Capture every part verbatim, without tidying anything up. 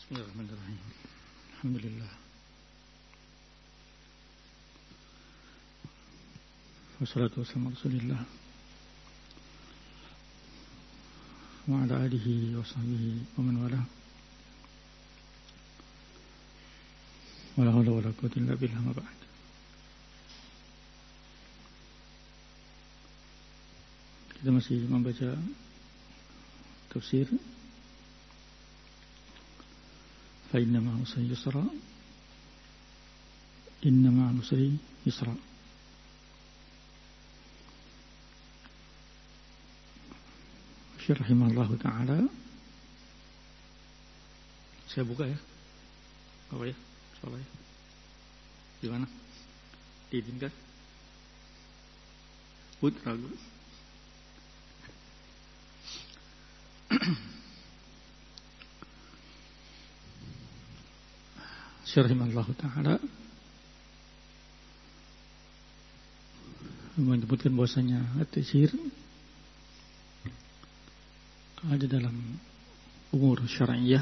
Bismillahirrahmanirrahim. Alhamdulillah. Wassalatu wassalamu ala Rasulillah wa ala alihi wa sahbihi wa man wala. Wala haula wala quwwata illa billah, ma ba'd. Kita masih membaca tafsir fa inna ma'al usri yusra, inna ma'al usri yusra. Syekh rahimahullah ta'ala, saya buka ya, apa ya, soalnya gimana, diizinkan? Bud ragu. Syekh rahimahullah ta'ala menyebutkan bahwasanya at-taysir ada dalam umur syar'iyah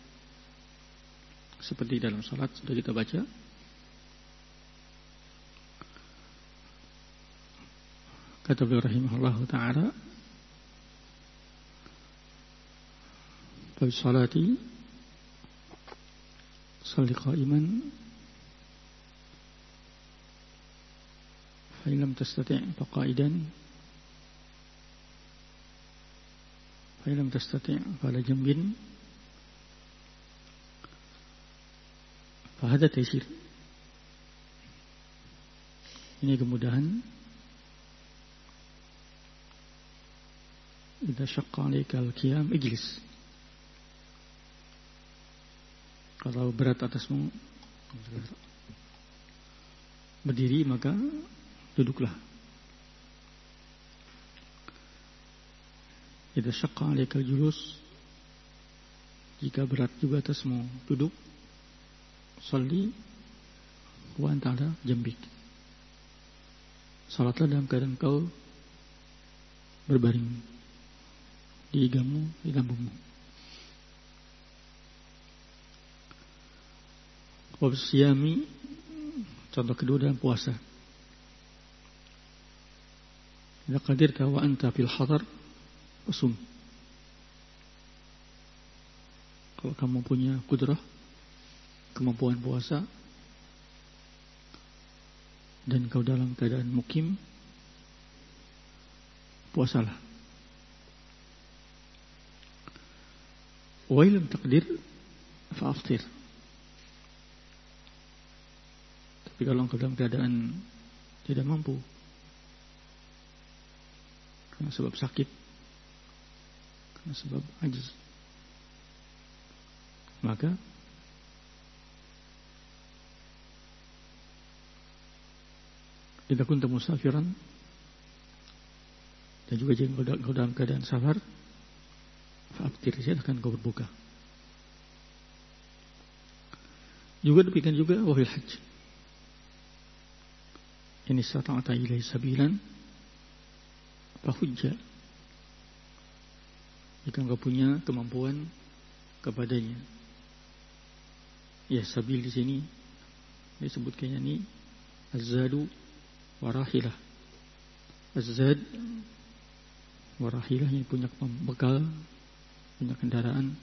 seperti dalam salat sudah kita baca. Kata beliau rahimahullah ta'ala, fi salati salli qa'iman fa in lam tastati' fa qa'idan fa in lam tastati' fa ala jambin fa hadha taysir. Ini kemudahan. Idza syaqqa 'alaika al-qiyam ijlis. Kalau berat atasmu berdiri, maka duduklah. Idza syaqqa 'alaika al-julus, jika berat juga atasmu duduk, shalli wa anta 'ala jambik. Salatlah dalam keadaan kau berbaring di igamu, di lambungmu. Wa siyami, contoh kedua dalam puasa. Idza qadirta wa anta fil hadar fasum. Kalau kamu punya kudrah, kemampuan puasa, dan kau dalam keadaan mukim, puasalah. Wa illam taqdir fa aftir. Tapi kalau engkau dalam keadaan tidak mampu karena sebab sakit, karena sebab ajiz, maka idza kunta musafiran, dan juga jika engkau dalam keadaan safar, fa'aftir, silakan kau berbuka. Juga demikian juga wahil hajj. In istata'ta ilaihi sabilan fahujja. Jika engkau punya kemampuan kepadanya. Ya, sabil di sini disebutkannya ini az-zadu warahilah. Az-zad warahilah, yang punya bekal, punya kendaraan,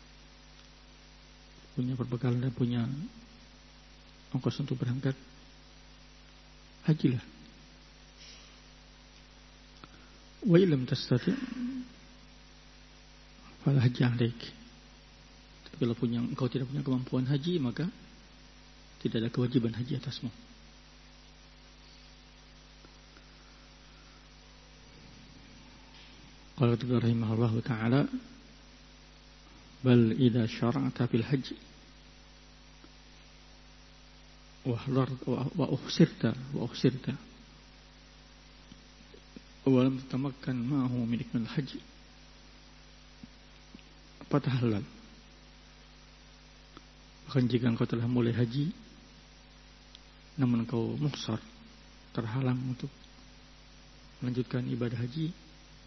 punya perbekalan dan punya ongkos untuk berangkat, hajilah. Wa illam tastati' fala hajj 'alaik. Tapi kalau punya, engkau tidak punya kemampuan haji, maka tidak ada kewajiban haji atasmu. Qala rahimahullahu ta'ala, bal idza syara'ta fil hajj wa hadar wa uhsirta wa uhsirta wa lam tatamakkan ma'ahu min ikmal hajj fatahallal. Bahkan jika engkau telah mulai haji namun engkau muhsar, terhalang untuk melanjutkan ibadah haji,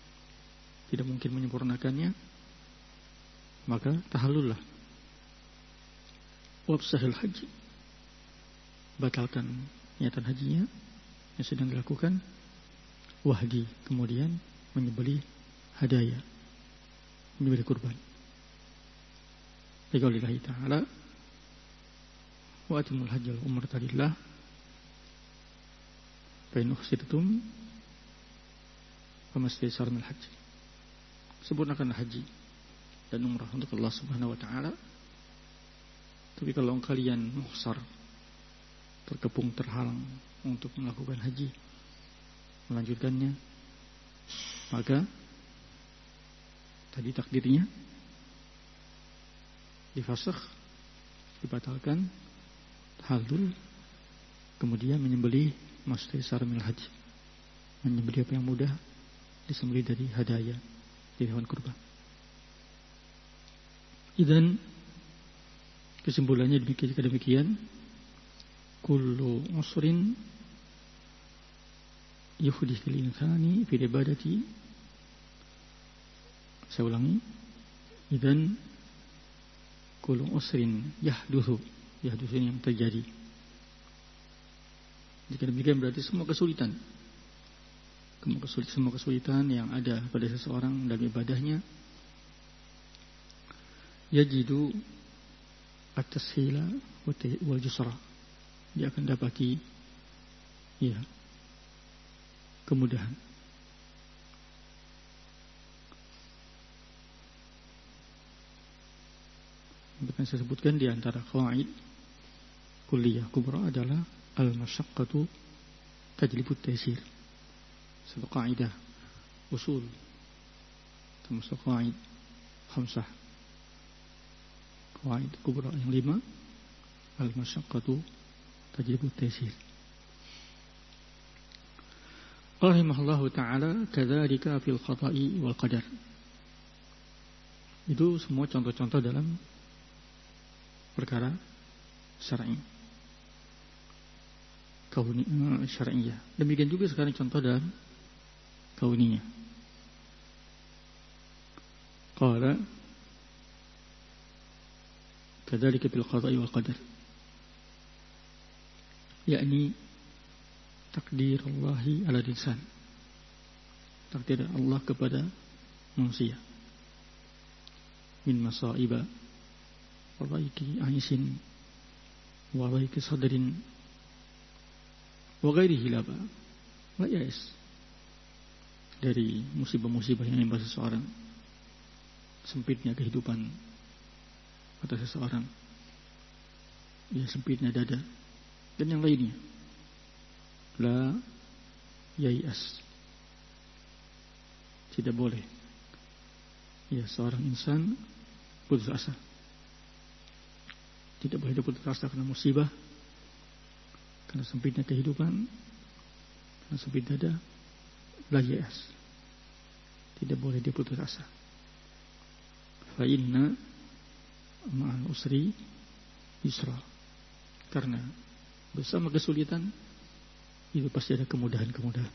tidak mungkin menyempurnakannya, maka tahallullah. wabsahil haji, batalkan niatan hajinya yang sedang dilakukan, wahdi, kemudian menyembelih hadaya, menyembelih kurban. Liqaulillahi ta'ala wa atimul hajjal umrata lillah fa in uhsirtum famastaysara minal hajj. Sempurnakan haji dan umrah untuk Allah Subhanahu wa taala. Tapi kalau kalian muhsar, terkepung, terhalang untuk melakukan haji, melanjutkannya, maka tadi takdirnya difasakh, dibatalkan, tahallul, kemudian menyembelih mastaysar minal haji, menyembelih apa yang mudah disembelih dari hadaya, dari hewan kurban. Idzan kesimpulannya demikian, jika demikian, kullu usrin yuhdith lil insani fi ibadati. Saya ulangi, idzan kullu usrin yahduthu, yahduthu ini yang terjadi. Jika demikian berarti semua kesulitan, semua kesulitan yang ada pada seseorang dalam ibadahnya, yajidu at-tashila wal jusra, dia akan dapati ya kemudahan. Bahkan saya sebutkan di antara qawaid kulliyah kubra adalah al-masyaqqatu tajlibut taysir. Satu kaidah usul termasuk qawaid khamsah, qawaid kubra yang lima, al-masyaqqatu tajlibut taysir. Rahimahullahu ta'ala kadzalika fil qada'i wal qadar. Itu semua contoh-contoh dalam perkara syar'i, kauni, syar'iyah. Demikian juga sekarang contoh dalam kauniyah. Qala kadzalika fil qada'i wal qadar, yakni takdir Allahi ala insan, takdir Allah kepada manusia, min masaiba wa dhaiki aisin wa dhaiki sadrin wa ghairihi la ba la yais, dari musibah-musibah yang menimpa seseorang, sempitnya kehidupan pada seseorang, ya sempitnya dada dan yang lainnya. La yai'as, tidak boleh ya seorang insan putus asa, tidak boleh dia putus asa karena musibah, karena sempitnya kehidupan, karena sempit dada. La yai'as, tidak boleh dia putus asa. Fa inna ma'al usri yusra, karena bersama kesulitan itu pasti ada kemudahan-kemudahan.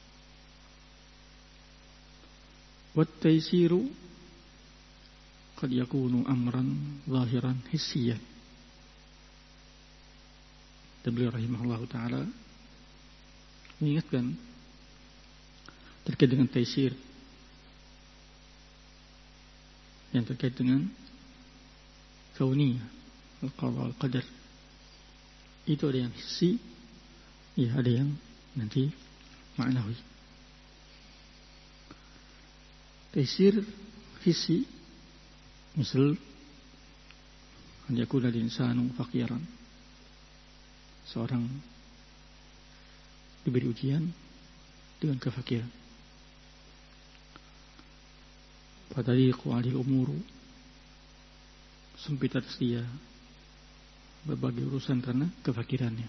Wat taysiru qad yakunu amran zahiran hissiyan. Dan beliau rahimahullahu ta'ala mengingatkan terkait dengan taysir yang terkait dengan kauniyah, al-qada al-qadar. Itu ada yang hissi, ya ada yang nanti ma'nawi. Taysir hissi, misal an yakuna al-insanu faqiran, seorang diberi ujian dengan kefakiran. Fatadiqu 'alil umuru, sempit atas dia berbagai urusan karena kefakirannya.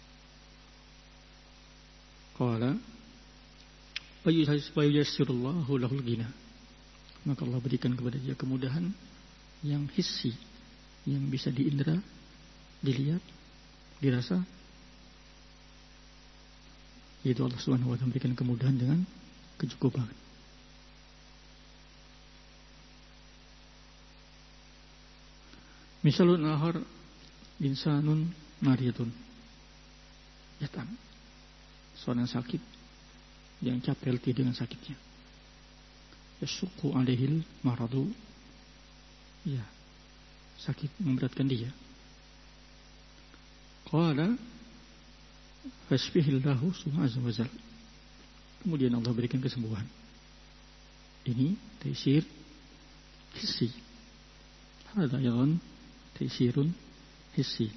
Qala fayuyassirullahu lahul ghina, maka Allah berikan kepada dia kemudahan yang hissi, yang bisa diindra, dilihat, dirasa. Yaitu Allah Subhanahu wa ta'ala memberikan kemudahan dengan kecukupan. Misalun akhar insanun mariyatun yatam, seorang sakit yang capek letih dengan sakitnya. Yasuqu alaihil maradu, ya, sakit memberatkan dia. Qala fashfihillahu subhanahu wa ta'ala, kemudian Allah berikan kesembuhan. Ini taysir hissi. Hada aydan taysirun hissi.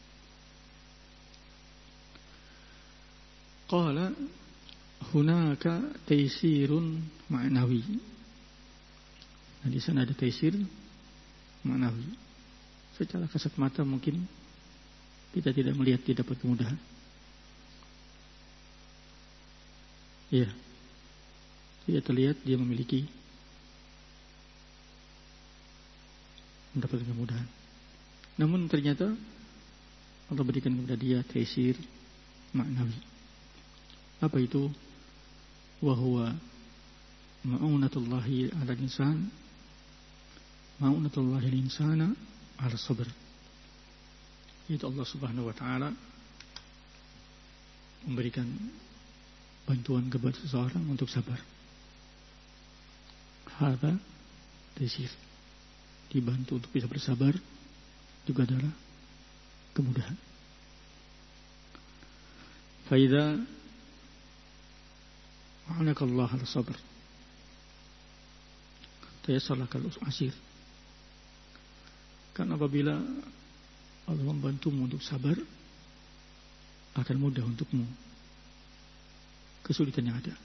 Qala hunaka taysirun ma'nawi. Nah, di sana ada taysir ma'nawi. Secara kasat mata mungkin kita tidak melihat dia dapat kemudahan. Ya, tidak terlihat dia memiliki mendapatkan kemudahan. Namun ternyata Allah berikan kepada dia taysir ma'nawi. Apa itu? Wa huwa ma'unatullahi 'ala al-insan, ma'unatullahi al-insana 'ala sabr. Itu Allah Subhanahu wa taala memberikan bantuan kepada seseorang untuk sabar. Hada taysir, dibantu untuk bisa bersabar juga adalah kemudahan. Faida a'anakallah ala sabr tayassarlakal asir. Karena apabila Allah membantumu untuk sabar, akan mudah untukmu kesulitan yang ada.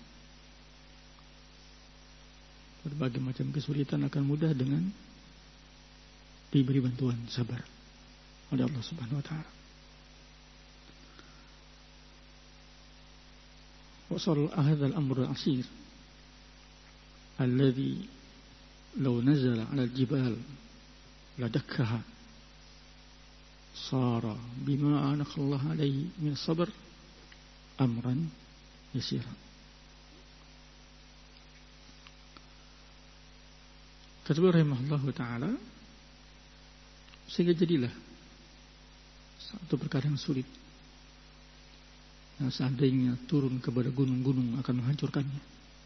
Berbagai macam kesulitan akan mudah dengan diberi bantuan sabar oleh Allah Subhanahu wa taala. Wasal hadzal amr al-asir alladhi law nazala 'ala al-jibal ladakkaha sara bima anakhallahu alayhi min sabr amran yasira. Kata rahimahullahu ta'ala, sehingga jadilah satu perkara yang sulit yang seandainya turun kepada gunung-gunung akan menghancurkannya.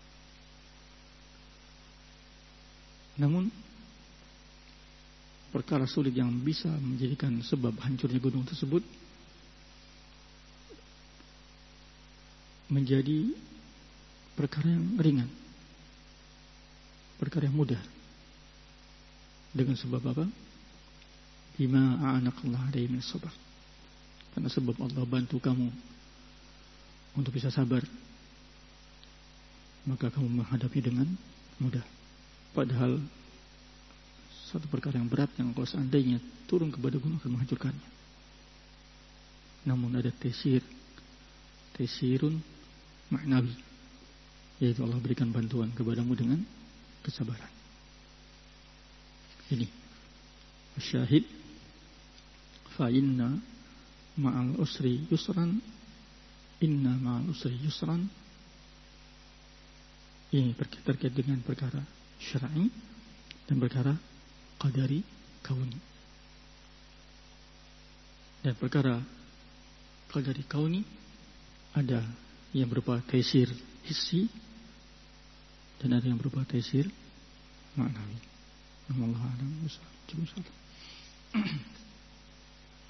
Namun perkara sulit yang bisa menjadikan sebab hancurnya gunung tersebut menjadi perkara yang ringan, perkara yang mudah. Dengan sebab apa? Bima a'anakallah alaihi min sabr. Karena sebab Allah bantu kamu untuk bisa sabar, maka kamu menghadapi dengan mudah. Padahal satu perkara yang berat yang kalau seandainya turun kepada gunung akan menghancurkannya. Namun ada taysir, taysirun ma'nawi, yaitu Allah berikan bantuan kepadamu dengan kesabaran. Ini syahid, fa inna ma'al usri yusran, inna ma'al usri yusran. Ini terkait dengan perkara syar'i dan perkara qadari kauni. Dan perkara qadari kauni ada yang berupa taysir hissi dan ada yang berupa taysir ma'nawi. Allah a'lam bishawab.